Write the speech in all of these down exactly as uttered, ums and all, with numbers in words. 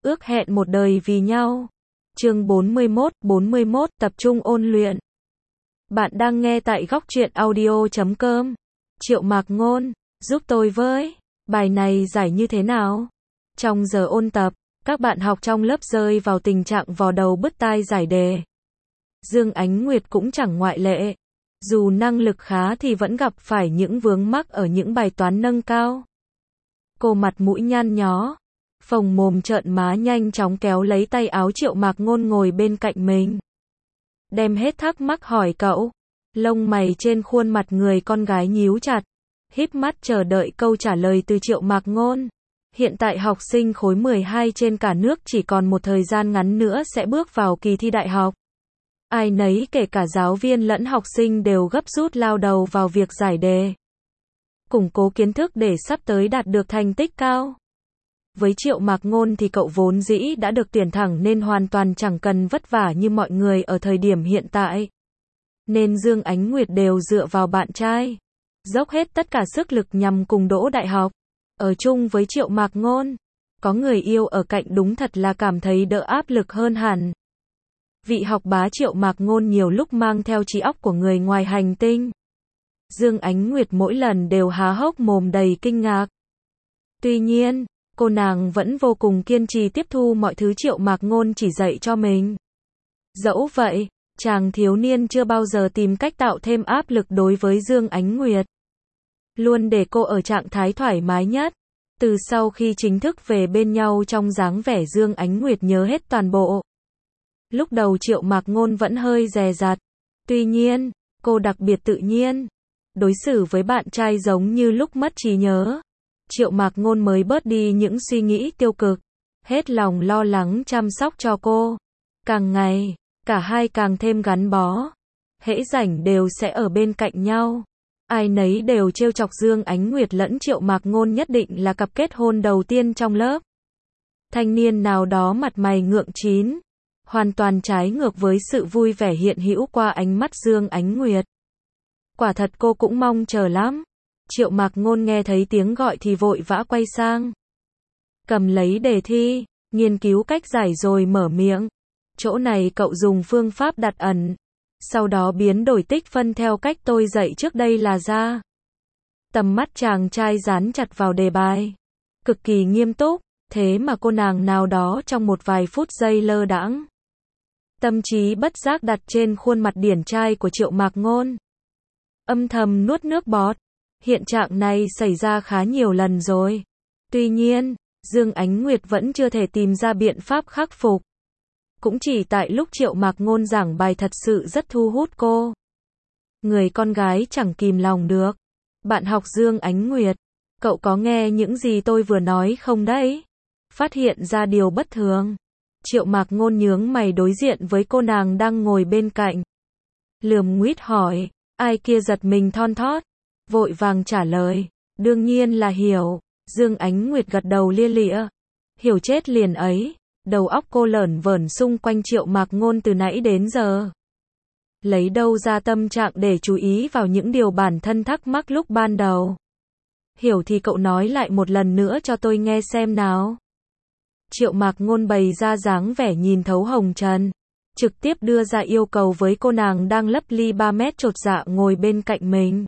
ước hẹn một đời vì nhau. Chương bốn mươi mốt, bốn mươi mốt, tập trung ôn luyện. Bạn đang nghe tại góc truyện audio chấm com. Triệu Mạc Ngôn, giúp tôi với, bài này giải như thế nào? Trong giờ ôn tập, các bạn học trong lớp rơi vào tình trạng vò đầu bứt tai giải đề. Dương Ánh Nguyệt cũng chẳng ngoại lệ. Dù năng lực khá thì vẫn gặp phải những vướng mắc ở những bài toán nâng cao. Cô mặt mũi nhăn nhó, phồng mồm trợn má nhanh chóng kéo lấy tay áo Triệu Mạc Ngôn ngồi bên cạnh mình. Đem hết thắc mắc hỏi cậu. Lông mày trên khuôn mặt người con gái nhíu chặt, híp mắt chờ đợi câu trả lời từ Triệu Mạc Ngôn. Hiện tại học sinh khối mười hai trên cả nước chỉ còn một thời gian ngắn nữa sẽ bước vào kỳ thi đại học. Ai nấy kể cả giáo viên lẫn học sinh đều gấp rút lao đầu vào việc giải đề, củng cố kiến thức để sắp tới đạt được thành tích cao. Với Triệu Mạc Ngôn thì cậu vốn dĩ đã được tuyển thẳng nên hoàn toàn chẳng cần vất vả như mọi người ở thời điểm hiện tại. Nên Dương Ánh Nguyệt đều dựa vào bạn trai, dốc hết tất cả sức lực nhằm cùng đỗ đại học. Ở chung với Triệu Mạc Ngôn, có người yêu ở cạnh đúng thật là cảm thấy đỡ áp lực hơn hẳn. Vị học bá Triệu Mạc Ngôn nhiều lúc mang theo trí óc của người ngoài hành tinh. Dương Ánh Nguyệt mỗi lần đều há hốc mồm đầy kinh ngạc. Tuy nhiên, cô nàng vẫn vô cùng kiên trì tiếp thu mọi thứ Triệu Mạc Ngôn chỉ dạy cho mình. Dẫu vậy, chàng thiếu niên chưa bao giờ tìm cách tạo thêm áp lực đối với Dương Ánh Nguyệt, luôn để cô ở trạng thái thoải mái nhất. Từ sau khi chính thức về bên nhau trong dáng vẻ Dương Ánh Nguyệt nhớ hết toàn bộ. Lúc đầu Triệu Mạc Ngôn vẫn hơi dè dặt. Tuy nhiên, cô đặc biệt tự nhiên. Đối xử với bạn trai giống như lúc mất trí nhớ. Triệu Mạc Ngôn mới bớt đi những suy nghĩ tiêu cực. Hết lòng lo lắng chăm sóc cho cô. Càng ngày, cả hai càng thêm gắn bó. Hễ rảnh đều sẽ ở bên cạnh nhau. Ai nấy đều trêu chọc Dương Ánh Nguyệt lẫn Triệu Mạc Ngôn nhất định là cặp kết hôn đầu tiên trong lớp. Thanh niên nào đó mặt mày ngượng chín, hoàn toàn trái ngược với sự vui vẻ hiện hữu qua ánh mắt Dương Ánh Nguyệt. Quả thật cô cũng mong chờ lắm. Triệu Mạc Ngôn nghe thấy tiếng gọi thì vội vã quay sang, cầm lấy đề thi, nghiên cứu cách giải rồi mở miệng. Chỗ này cậu dùng phương pháp đặt ẩn, sau đó biến đổi tích phân theo cách tôi dạy trước đây là ra. Tầm mắt chàng trai dán chặt vào đề bài, cực kỳ nghiêm túc, thế mà cô nàng nào đó trong một vài phút giây lơ đãng, tâm trí bất giác đặt trên khuôn mặt điển trai của Triệu Mạc Ngôn. Âm thầm nuốt nước bọt. Hiện trạng này xảy ra khá nhiều lần rồi. Tuy nhiên, Dương Ánh Nguyệt vẫn chưa thể tìm ra biện pháp khắc phục. Cũng chỉ tại lúc Triệu Mạc Ngôn giảng bài thật sự rất thu hút cô. Người con gái chẳng kìm lòng được. Bạn học Dương Ánh Nguyệt, cậu có nghe những gì tôi vừa nói không đấy? Phát hiện ra điều bất thường, Triệu Mạc Ngôn nhướng mày đối diện với cô nàng đang ngồi bên cạnh. Lườm nguýt hỏi, ai kia giật mình thon thót, vội vàng trả lời, đương nhiên là hiểu. Dương Ánh Nguyệt gật đầu lia lịa. Hiểu chết liền ấy. Đầu óc cô lởn vởn xung quanh Triệu Mạc Ngôn từ nãy đến giờ. Lấy đâu ra tâm trạng để chú ý vào những điều bản thân thắc mắc lúc ban đầu. Hiểu thì cậu nói lại một lần nữa cho tôi nghe xem nào. Triệu Mạc Ngôn bày ra dáng vẻ nhìn thấu hồng trần, trực tiếp đưa ra yêu cầu với cô nàng đang lấp ly ba mét chột dạ ngồi bên cạnh mình.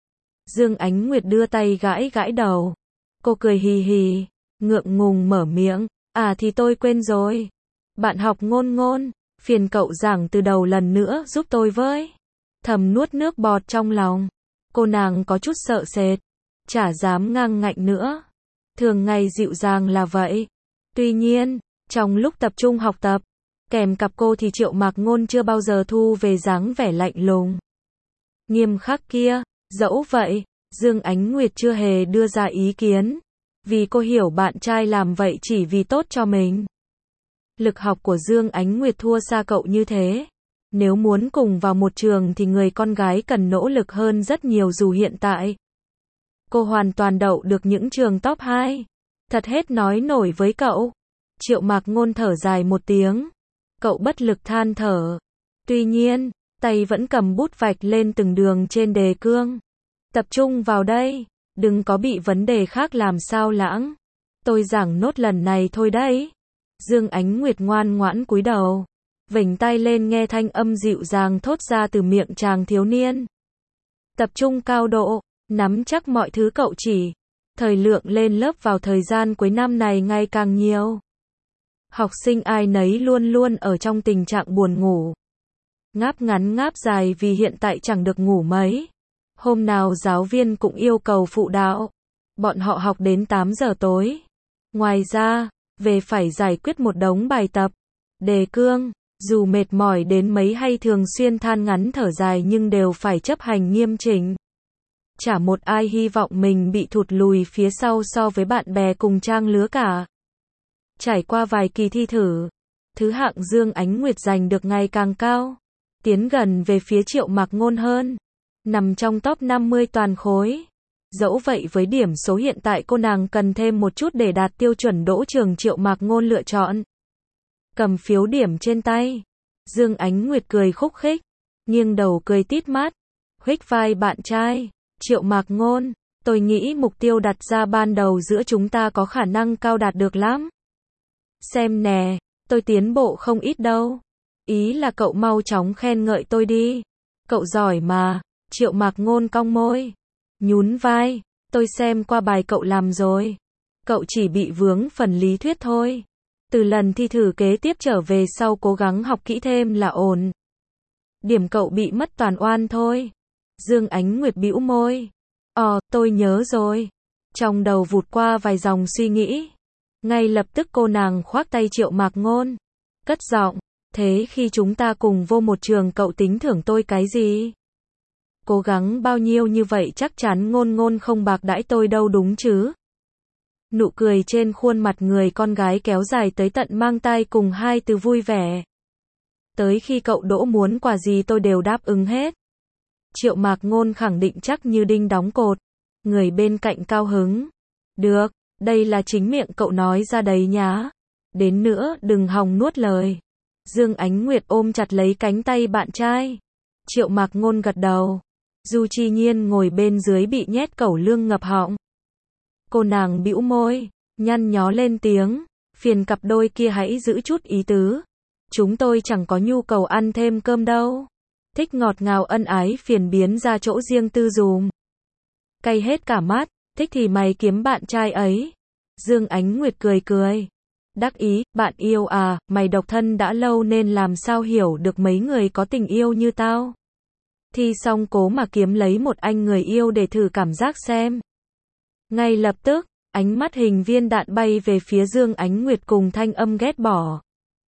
Dương Ánh Nguyệt đưa tay gãi gãi đầu. Cô cười hì hì, ngượng ngùng mở miệng. À thì tôi quên rồi. Bạn học Ngôn Ngôn, phiền cậu giảng từ đầu lần nữa giúp tôi với. Thầm nuốt nước bọt trong lòng. Cô nàng có chút sợ sệt, chả dám ngang ngạnh nữa. Thường ngày dịu dàng là vậy. Tuy nhiên, trong lúc tập trung học tập, kèm cặp cô thì Triệu Mạc Ngôn chưa bao giờ thu về dáng vẻ lạnh lùng, nghiêm khắc kia. Dẫu vậy, Dương Ánh Nguyệt chưa hề đưa ra ý kiến. Vì cô hiểu bạn trai làm vậy chỉ vì tốt cho mình. Lực học của Dương Ánh Nguyệt thua xa cậu như thế. Nếu muốn cùng vào một trường thì người con gái cần nỗ lực hơn rất nhiều dù hiện tại cô hoàn toàn đậu được những trường top hai. Thật hết nói nổi với cậu. Triệu Mạc Ngôn thở dài một tiếng. Cậu bất lực than thở. Tuy nhiên, tay vẫn cầm bút vạch lên từng đường trên đề cương. Tập trung vào đây. Đừng có bị vấn đề khác làm sao lãng. Tôi giảng nốt lần này thôi đấy. Dương Ánh Nguyệt ngoan ngoãn cúi đầu, vểnh tay lên nghe thanh âm dịu dàng thốt ra từ miệng chàng thiếu niên. Tập trung cao độ, nắm chắc mọi thứ cậu chỉ. Thời lượng lên lớp vào thời gian cuối năm này ngày càng nhiều. Học sinh ai nấy luôn luôn ở trong tình trạng buồn ngủ. Ngáp ngắn ngáp dài vì hiện tại chẳng được ngủ mấy. Hôm nào giáo viên cũng yêu cầu phụ đạo. Bọn họ học đến tám giờ tối. Ngoài ra, về phải giải quyết một đống bài tập. Đề cương, dù mệt mỏi đến mấy hay thường xuyên than ngắn thở dài nhưng đều phải chấp hành nghiêm chỉnh. Chả một ai hy vọng mình bị thụt lùi phía sau so với bạn bè cùng trang lứa cả. Trải qua vài kỳ thi thử, thứ hạng Dương Ánh Nguyệt giành được ngày càng cao, tiến gần về phía Triệu Mạc Ngôn hơn, nằm trong top năm mươi toàn khối. Dẫu vậy với điểm số hiện tại cô nàng cần thêm một chút để đạt tiêu chuẩn đỗ trường Triệu Mạc Ngôn lựa chọn. Cầm phiếu điểm trên tay, Dương Ánh Nguyệt cười khúc khích, nghiêng đầu cười tít mắt, huých vai bạn trai. Triệu Mạc Ngôn, tôi nghĩ mục tiêu đặt ra ban đầu giữa chúng ta có khả năng cao đạt được lắm. Xem nè, tôi tiến bộ không ít đâu. Ý là cậu mau chóng khen ngợi tôi đi. Cậu giỏi mà. Triệu Mạc Ngôn cong môi, nhún vai, tôi xem qua bài cậu làm rồi. Cậu chỉ bị vướng phần lý thuyết thôi. Từ lần thi thử kế tiếp trở về sau cố gắng học kỹ thêm là ổn. Điểm cậu bị mất toàn oan thôi. Dương Ánh Nguyệt bĩu môi. Ờ, tôi nhớ rồi. Trong đầu vụt qua vài dòng suy nghĩ. Ngay lập tức cô nàng khoác tay Triệu Mạc Ngôn. Cất giọng, thế khi chúng ta cùng vô một trường cậu tính thưởng tôi cái gì? Cố gắng bao nhiêu như vậy chắc chắn Ngôn Ngôn không bạc đãi tôi đâu đúng chứ? Nụ cười trên khuôn mặt người con gái kéo dài tới tận mang tai cùng hai từ vui vẻ. Tới khi cậu đỗ muốn quà gì tôi đều đáp ứng hết. Triệu Mạc Ngôn khẳng định chắc như đinh đóng cột. Người bên cạnh cao hứng. Được, đây là chính miệng cậu nói ra đấy nhá. Đến nữa đừng hòng nuốt lời. Dương Ánh Nguyệt ôm chặt lấy cánh tay bạn trai. Triệu Mạc Ngôn gật đầu. Du Chi Nhiên ngồi bên dưới bị nhét cẩu lương ngập họng. Cô nàng bĩu môi, nhăn nhó lên tiếng. Phiền cặp đôi kia hãy giữ chút ý tứ. Chúng tôi chẳng có nhu cầu ăn thêm cơm đâu. Thích ngọt ngào ân ái phiền biến ra chỗ riêng tư dùm. Cay hết cả mắt, thích thì mày kiếm bạn trai ấy. Dương Ánh Nguyệt cười cười. Đắc ý, bạn yêu à, mày độc thân đã lâu nên làm sao hiểu được mấy người có tình yêu như tao. Thi xong cố mà kiếm lấy một anh người yêu để thử cảm giác xem. Ngay lập tức, ánh mắt hình viên đạn bay về phía Dương Ánh Nguyệt cùng thanh âm ghét bỏ.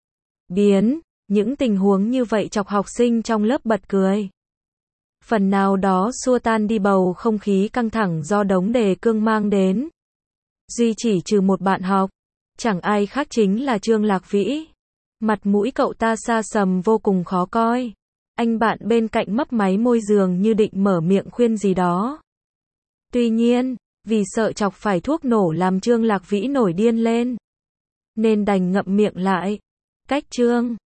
Biến. Những tình huống như vậy chọc học sinh trong lớp bật cười. Phần nào đó xua tan đi bầu không khí căng thẳng do đống đề cương mang đến. Duy chỉ trừ một bạn học, chẳng ai khác chính là Trương Lạc Vĩ. Mặt mũi cậu ta xa sầm vô cùng khó coi. Anh bạn bên cạnh mấp máy môi giường như định mở miệng khuyên gì đó. Tuy nhiên, vì sợ chọc phải thuốc nổ làm Trương Lạc Vĩ nổi điên lên, nên đành ngậm miệng lại. Cách Trương